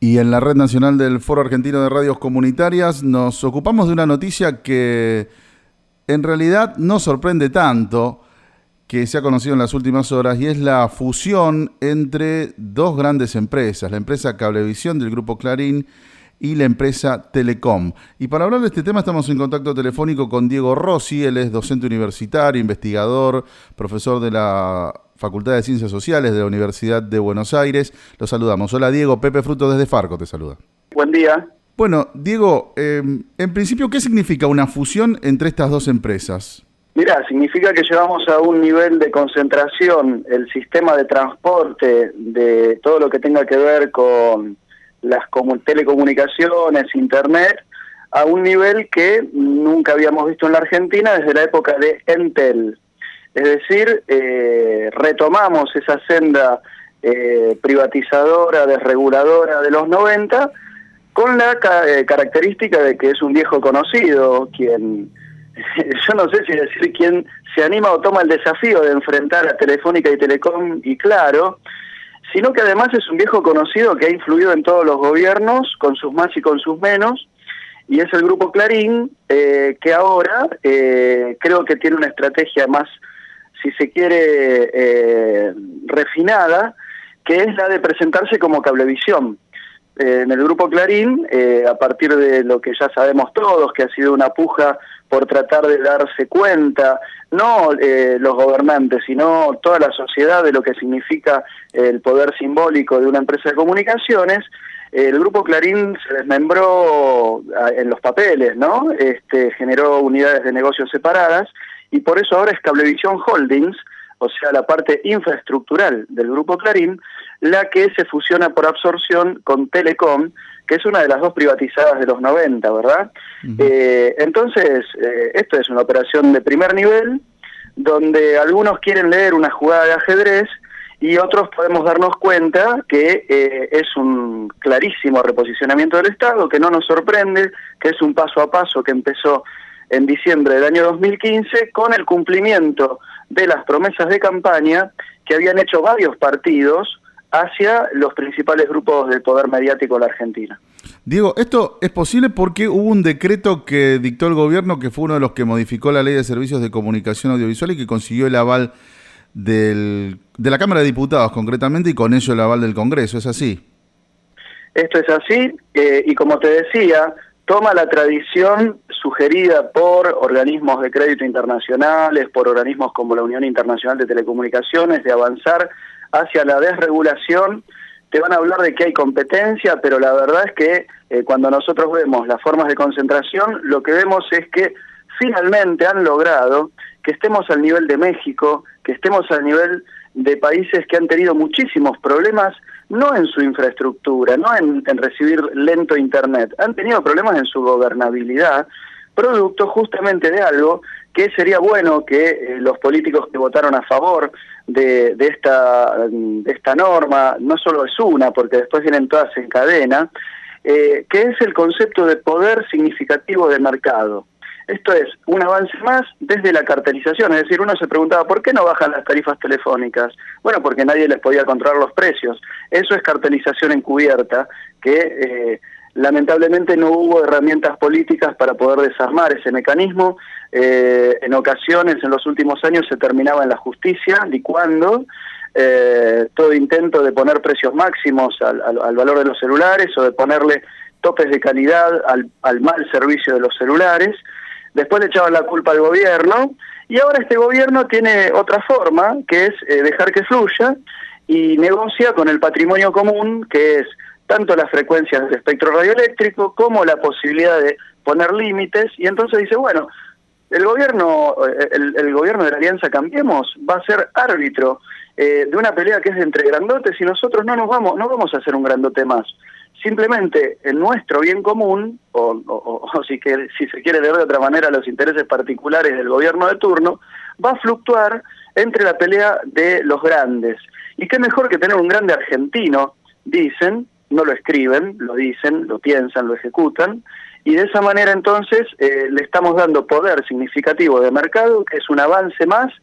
Y en la Red Nacional del Foro Argentino de Radios Comunitarias nos ocupamos de una noticia que en realidad no sorprende tanto, que se ha conocido en las últimas horas, y es la fusión entre dos grandes empresas, la empresa Cablevisión del Grupo Clarín y la empresa Telecom. Y para hablar de este tema estamos en contacto telefónico con Diego Rossi. Él es docente universitario, investigador, profesor de la Facultad de Ciencias Sociales de la Universidad de Buenos Aires. Lo saludamos. Hola Diego, Pepe Fruto desde Farco te saluda. Buen día. Bueno, Diego, en principio, ¿qué significa una fusión entre estas dos empresas? Mirá, significa que llevamos a un nivel de concentración el sistema de transporte de todo lo que tenga que ver con las telecomunicaciones, internet, a un nivel que nunca habíamos visto en la Argentina desde la época de Entel. Es decir, retomamos esa senda privatizadora, desreguladora de los 90, con la característica de que es un viejo conocido, quien, yo no sé si decir quién se anima o toma el desafío de enfrentar a Telefónica y Telecom y Claro, sino que además es un viejo conocido que ha influido en todos los gobiernos, con sus más y con sus menos, y es el Grupo Clarín, que ahora creo que tiene una estrategia más, si se quiere, refinada, que es la de presentarse como Cablevisión. En el Grupo Clarín, a partir de lo que ya sabemos todos, que ha sido una puja por tratar de darse cuenta, no los gobernantes, sino toda la sociedad de lo que significa el poder simbólico de una empresa de comunicaciones, el Grupo Clarín se desmembró en los papeles, ¿no? Generó unidades de negocios separadas, y por eso ahora es Cablevisión Holdings, o sea, la parte infraestructural del Grupo Clarín, la que se fusiona por absorción con Telecom, que es una de las dos privatizadas de los 90, ¿verdad? Uh-huh. Entonces, esto es una operación de primer nivel, donde algunos quieren leer una jugada de ajedrez y otros podemos darnos cuenta que es un clarísimo reposicionamiento del Estado, que no nos sorprende, que es un paso a paso que empezó en diciembre del año 2015 con el cumplimiento de las promesas de campaña que habían hecho varios partidos hacia los principales grupos del poder mediático de la Argentina. Diego, esto es posible porque hubo un decreto que dictó el gobierno, que fue uno de los que modificó la Ley de Servicios de Comunicación Audiovisual y que consiguió el aval de la Cámara de Diputados concretamente, y con ello el aval del Congreso, ¿es así? Esto es así, y como te decía, toma la tradición sugerida por organismos de crédito internacionales, por organismos como la Unión Internacional de Telecomunicaciones, de avanzar hacia la desregulación. Te van a hablar de que hay competencia, pero la verdad es que cuando nosotros vemos las formas de concentración, lo que vemos es que finalmente han logrado que estemos al nivel de México, que estemos al nivel de países que han tenido muchísimos problemas, no en su infraestructura, no en recibir lento internet, han tenido problemas en su gobernabilidad, producto justamente de algo que sería bueno que los políticos que votaron a favor de esta norma, no solo es una, porque después vienen todas en cadena, que es el concepto de poder significativo de mercado. Esto es un avance más desde la cartelización, es decir, uno se preguntaba ¿por qué no bajan las tarifas telefónicas? Bueno, porque nadie les podía controlar los precios. Eso es cartelización encubierta, que lamentablemente no hubo herramientas políticas para poder desarmar ese mecanismo. En ocasiones, en los últimos años, se terminaba en la justicia, licuando todo intento de poner precios máximos al valor de los celulares o de ponerle topes de calidad al mal servicio de los celulares. Después le echaban la culpa al gobierno, y ahora este gobierno tiene otra forma, que es dejar que fluya, y negocia con el patrimonio común, que es tanto las frecuencias del espectro radioeléctrico como la posibilidad de poner límites, y entonces dice, bueno, el gobierno de la Alianza Cambiemos va a ser árbitro de una pelea que es entre grandotes, y nosotros no vamos a hacer un grandote más. Simplemente en nuestro bien común, o si se quiere leer de otra manera los intereses particulares del gobierno de turno, va a fluctuar entre la pelea de los grandes. Y qué mejor que tener un grande argentino, dicen, no lo escriben, lo dicen, lo piensan, lo ejecutan, y de esa manera entonces le estamos dando poder significativo de mercado, que es un avance más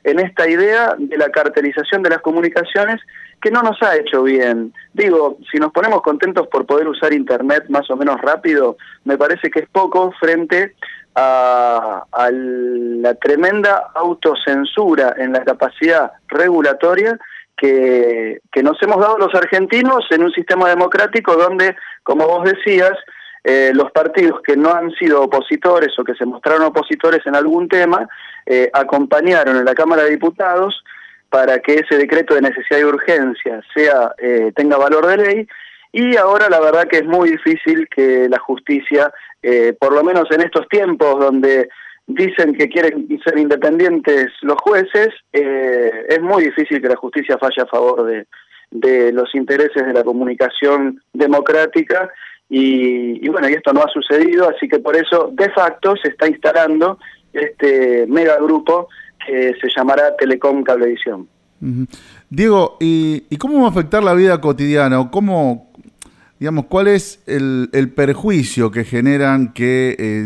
en esta idea de la cartelización de las comunicaciones que no nos ha hecho bien. Digo, si nos ponemos contentos por poder usar Internet más o menos rápido, me parece que es poco frente a la tremenda autocensura en la capacidad regulatoria que nos hemos dado los argentinos en un sistema democrático donde, como vos decías, los partidos que no han sido opositores o que se mostraron opositores en algún tema, acompañaron en la Cámara de Diputados para que ese decreto de necesidad y urgencia tenga valor de ley, y ahora la verdad que es muy difícil que la justicia, por lo menos en estos tiempos donde dicen que quieren ser independientes los jueces, es muy difícil que la justicia falle a favor de los intereses de la comunicación democrática, y bueno, y esto no ha sucedido, así que por eso de facto se está instalando este megagrupo que se llamará Telecom Cablevisión. Diego, ¿y cómo va a afectar la vida cotidiana? ¿Cómo, digamos, cuál es el perjuicio que generan que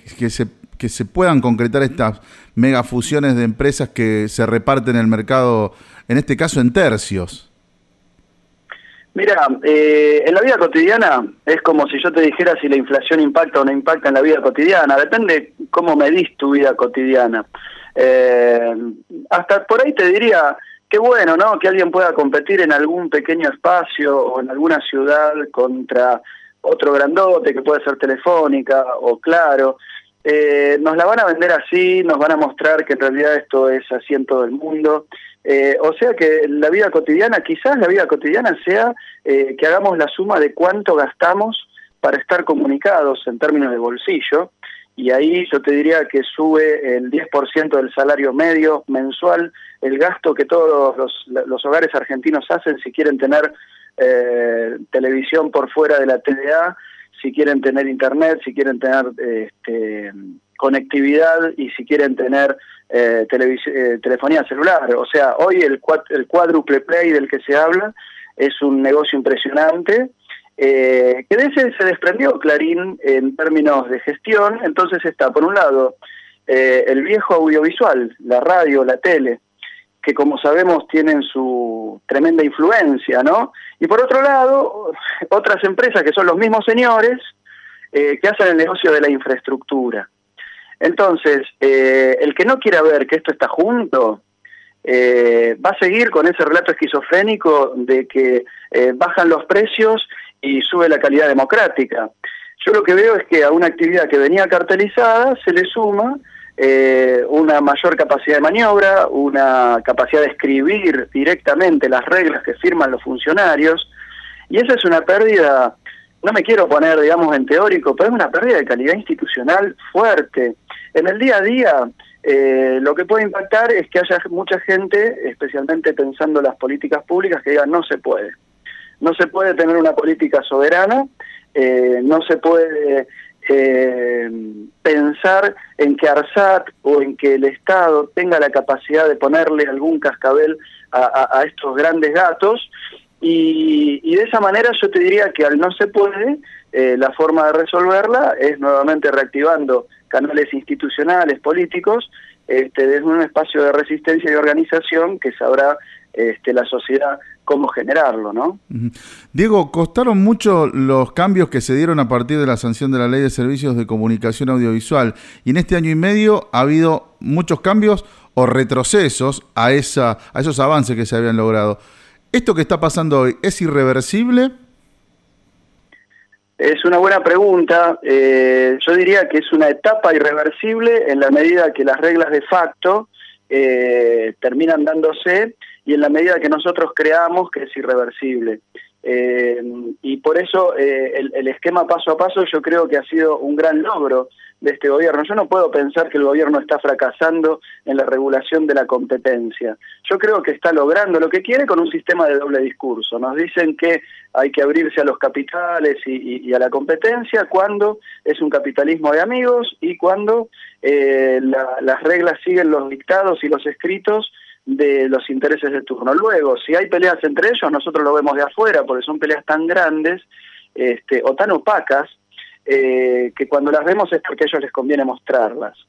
se puedan concretar estas megafusiones de empresas que se reparten el mercado, en este caso en tercios? Mira, en la vida cotidiana es como si yo te dijera si la inflación impacta o no impacta en la vida cotidiana. Depende cómo medís tu vida cotidiana. Hasta por ahí te diría qué bueno, ¿no?, que alguien pueda competir en algún pequeño espacio o en alguna ciudad contra otro grandote que puede ser Telefónica o Claro. Nos la van a vender así, nos van a mostrar que en realidad esto es así en todo el mundo. O sea que la vida cotidiana, quizás la vida cotidiana sea que hagamos la suma de cuánto gastamos para estar comunicados en términos de bolsillo, y ahí yo te diría que sube el 10% del salario medio mensual el gasto que todos los hogares argentinos hacen si quieren tener televisión por fuera de la TDA, si quieren tener internet, si quieren tener conectividad y si quieren tener telefonía celular. O sea, hoy el cuádruple play del que se habla es un negocio impresionante, que de ese se desprendió Clarín en términos de gestión. Entonces está, por un lado, el viejo audiovisual, la radio, la tele, que como sabemos tienen su tremenda influencia, ¿no? Y por otro lado, otras empresas que son los mismos señores que hacen el negocio de la infraestructura. Entonces, el que no quiera ver que esto está junto, va a seguir con ese relato esquizofrénico de que bajan los precios y sube la calidad democrática. Yo lo que veo es que a una actividad que venía cartelizada se le suma una mayor capacidad de maniobra, una capacidad de escribir directamente las reglas que firman los funcionarios, y esa es una pérdida, no me quiero poner, digamos, en teórico, pero es una pérdida de calidad institucional fuerte. En el día a día, lo que puede impactar es que haya mucha gente, especialmente pensando en las políticas públicas, que digan no se puede. No se puede tener una política soberana, no se puede pensar en que ARSAT o en que el Estado tenga la capacidad de ponerle algún cascabel a estos grandes gatos, y de esa manera yo te diría que al no se puede, la forma de resolverla es nuevamente reactivando canales institucionales, políticos, desde un espacio de resistencia y organización que sabrá la sociedad cómo generarlo, ¿no? Diego, ¿costaron mucho los cambios que se dieron a partir de la sanción de la Ley de Servicios de Comunicación Audiovisual? Y en este año y medio ha habido muchos cambios o retrocesos a esos avances que se habían logrado. ¿Esto que está pasando hoy es irreversible? Es una buena pregunta. Yo diría que es una etapa irreversible en la medida que las reglas de facto terminan dándose y en la medida que nosotros creamos que es irreversible. Y por eso el esquema paso a paso yo creo que ha sido un gran logro de este gobierno. Yo no puedo pensar que el gobierno está fracasando en la regulación de la competencia. Yo creo que está logrando lo que quiere con un sistema de doble discurso. Nos dicen que hay que abrirse a los capitales y a la competencia cuando es un capitalismo de amigos y cuando las reglas siguen los dictados y los escritos de los intereses de turno. Luego, si hay peleas entre ellos, nosotros lo vemos de afuera porque son peleas tan grandes o tan opacas que cuando las vemos es porque a ellos les conviene mostrarlas.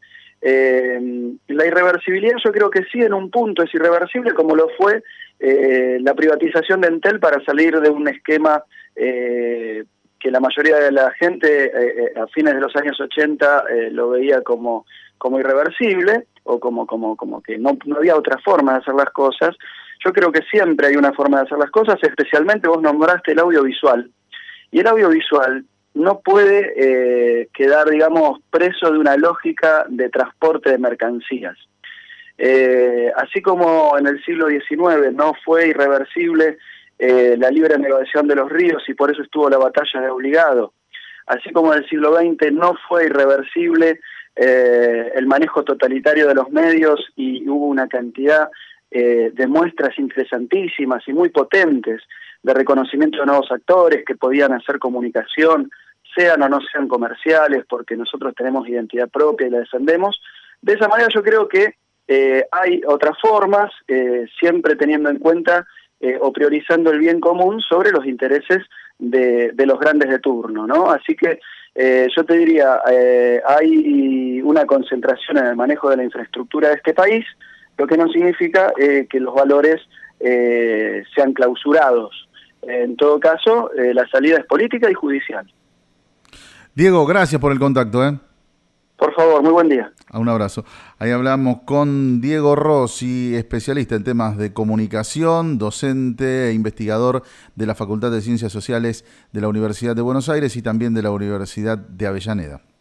La irreversibilidad yo creo que sí, en un punto es irreversible, como lo fue la privatización de Entel para salir de un esquema que la mayoría de la gente a fines de los años 80 lo veía como irreversible, o como que no había otra forma de hacer las cosas. Yo creo que siempre hay una forma de hacer las cosas, especialmente vos nombraste el audiovisual, y el audiovisual no puede quedar, digamos, preso de una lógica de transporte de mercancías. Así como en el siglo XIX no fue irreversible la libre navegación de los ríos y por eso estuvo la batalla de Obligado, así como en el siglo XX no fue irreversible el manejo totalitario de los medios y hubo una cantidad de muestras interesantísimas y muy potentes de reconocimiento de nuevos actores que podían hacer comunicación, sean o no sean comerciales, porque nosotros tenemos identidad propia y la defendemos. De esa manera yo creo que hay otras formas, siempre teniendo en cuenta o priorizando el bien común sobre los intereses de los grandes de turno, ¿no? Así que yo te diría, hay una concentración en el manejo de la infraestructura de este país, lo que no significa que los valores sean clausurados. En todo caso, la salida es política y judicial. Diego, gracias por el contacto. Por favor, muy buen día. Un abrazo. Ahí hablamos con Diego Rossi, especialista en temas de comunicación, docente e investigador de la Facultad de Ciencias Sociales de la Universidad de Buenos Aires y también de la Universidad de Avellaneda.